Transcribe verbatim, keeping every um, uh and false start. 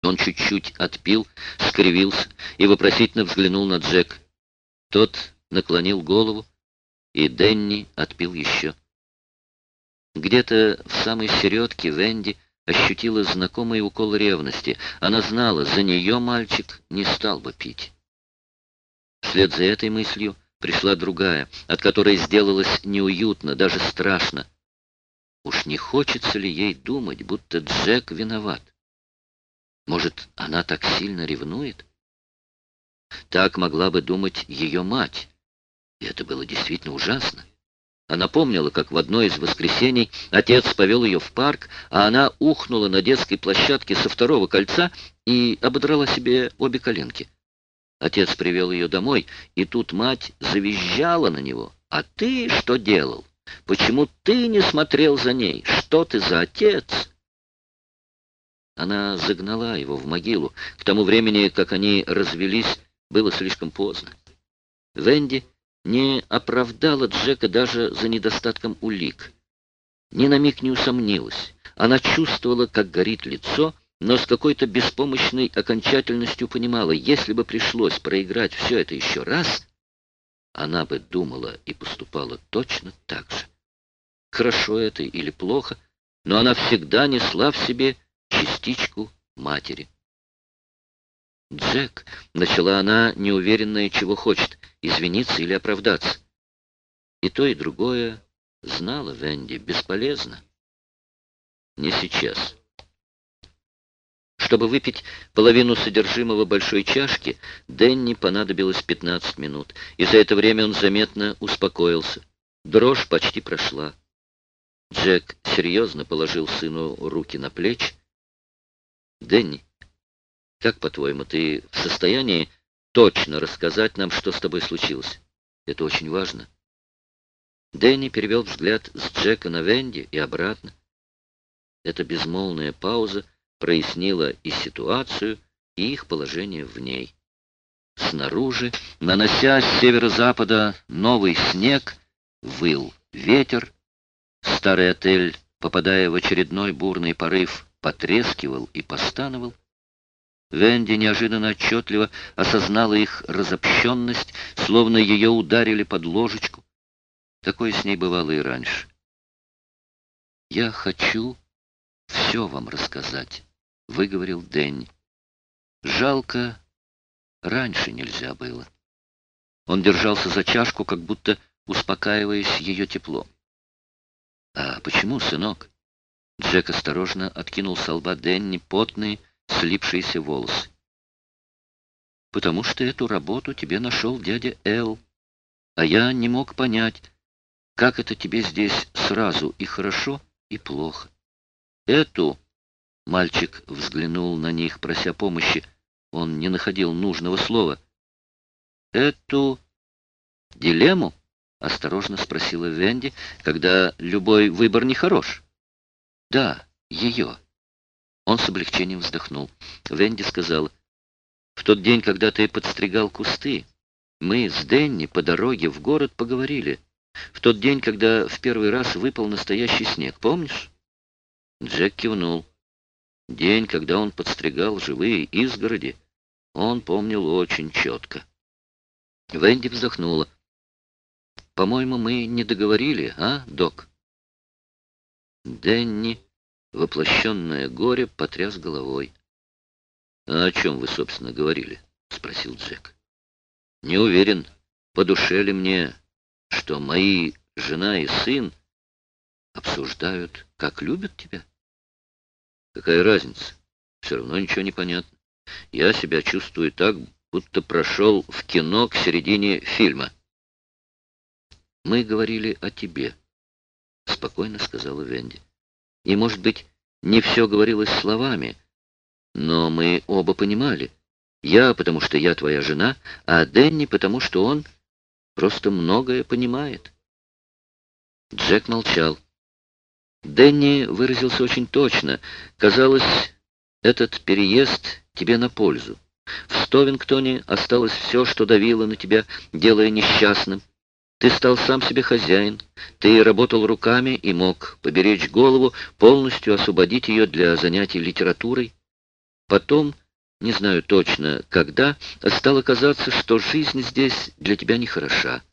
Он чуть-чуть отпил, скривился и вопросительно взглянул на Джек. Тот наклонил голову, и Денни отпил еще. Где-то в самой середке Венди ощутила знакомый укол ревности. Она знала, за нее мальчик не стал бы пить. Вслед за этой мыслью пришла другая, от которой сделалось неуютно, даже страшно. Уж не хочется ли ей думать, будто Джек виноват? Может, она так сильно ревнует? Так могла бы думать ее мать. И это было действительно ужасно. Она помнила, как в одно из воскресений отец повел ее в парк, а она ухнула на детской площадке со второго кольца и ободрала себе обе коленки. Отец привел ее домой, и тут мать завизжала на него. «А ты что делал? Почему ты не смотрел за ней? Что ты за отец?» Она загнала его в могилу. К тому времени, как они развелись, было слишком поздно. Венди не оправдала Джека даже за недостатком улик. Ни на миг не усомнилась. Она чувствовала, как горит лицо, но с какой-то беспомощной окончательностью понимала, если бы пришлось проиграть все это еще раз, она бы думала и поступала точно так же. Хорошо это или плохо, но она всегда несла в себе частичку матери. «Джек», — начала она, неуверенная, чего хочет, извиниться или оправдаться. И то, и другое знала Венди, бесполезно. Не сейчас. Чтобы выпить половину содержимого большой чашки, Денни понадобилось пятнадцать минут, и за это время он заметно успокоился. Дрожь почти прошла. Джек серьезно положил сыну руки на плечи. «Денни, как, по-твоему, ты в состоянии точно рассказать нам, что с тобой случилось? Это очень важно». Дэнни перевел взгляд с Джека на Венди и обратно. Эта безмолвная пауза прояснила и ситуацию, и их положение в ней. Снаружи, нанося с северо-запада новый снег, выл ветер. Старый отель, попадая в очередной бурный порыв, потрескивал и постановал. Венди неожиданно отчетливо осознала их разобщенность, словно ее ударили под ложечку. Такое с ней бывало и раньше. «Я хочу все вам рассказать», — выговорил Дэнни. «Жалко, раньше нельзя было». Он держался за чашку, как будто успокаиваясь ее теплом. «А почему, сынок?» Джек осторожно откинул со лба Дэнни потные, слипшиеся волосы. «Потому что эту работу тебе нашел дядя Эл, а я не мог понять, как это тебе здесь сразу и хорошо, и плохо. Эту...» Мальчик взглянул на них, прося помощи. Он не находил нужного слова. «Эту дилемму?» — осторожно спросила Венди, когда любой выбор нехорош. «Да, ее». Он с облегчением вздохнул. Венди сказала: «В тот день, когда ты подстригал кусты, мы с Дэнни по дороге в город поговорили. В тот день, когда в первый раз выпал настоящий снег, помнишь?» Джек кивнул. День, когда он подстригал живые изгороди, он помнил очень четко. Венди вздохнула. «По-моему, мы не договорили, а, док?» Дэнни, воплощенное горе, потряс головой. «А о чем вы, собственно, говорили?» — спросил Джек. «Не уверен, по душе ли мне, что мои жена и сын обсуждают, как любят тебя?» «Какая разница? Все равно ничего не понятно. Я себя чувствую так, будто прошел в кино к середине фильма». «Мы говорили о тебе», — спокойно сказала Венди. «И, может быть, не все говорилось словами, но мы оба понимали. Я, потому что я твоя жена, а Дэнни, потому что он просто многое понимает». Джек молчал. Дэнни выразился очень точно. Казалось, этот переезд тебе на пользу. В Стовингтоне осталось все, что давило на тебя, делая несчастным. Ты стал сам себе хозяин. Ты работал руками и мог поберечь голову, полностью освободить ее для занятий литературой. потом, не знаю точно когда, стало казаться, что жизнь здесь для тебя нехороша.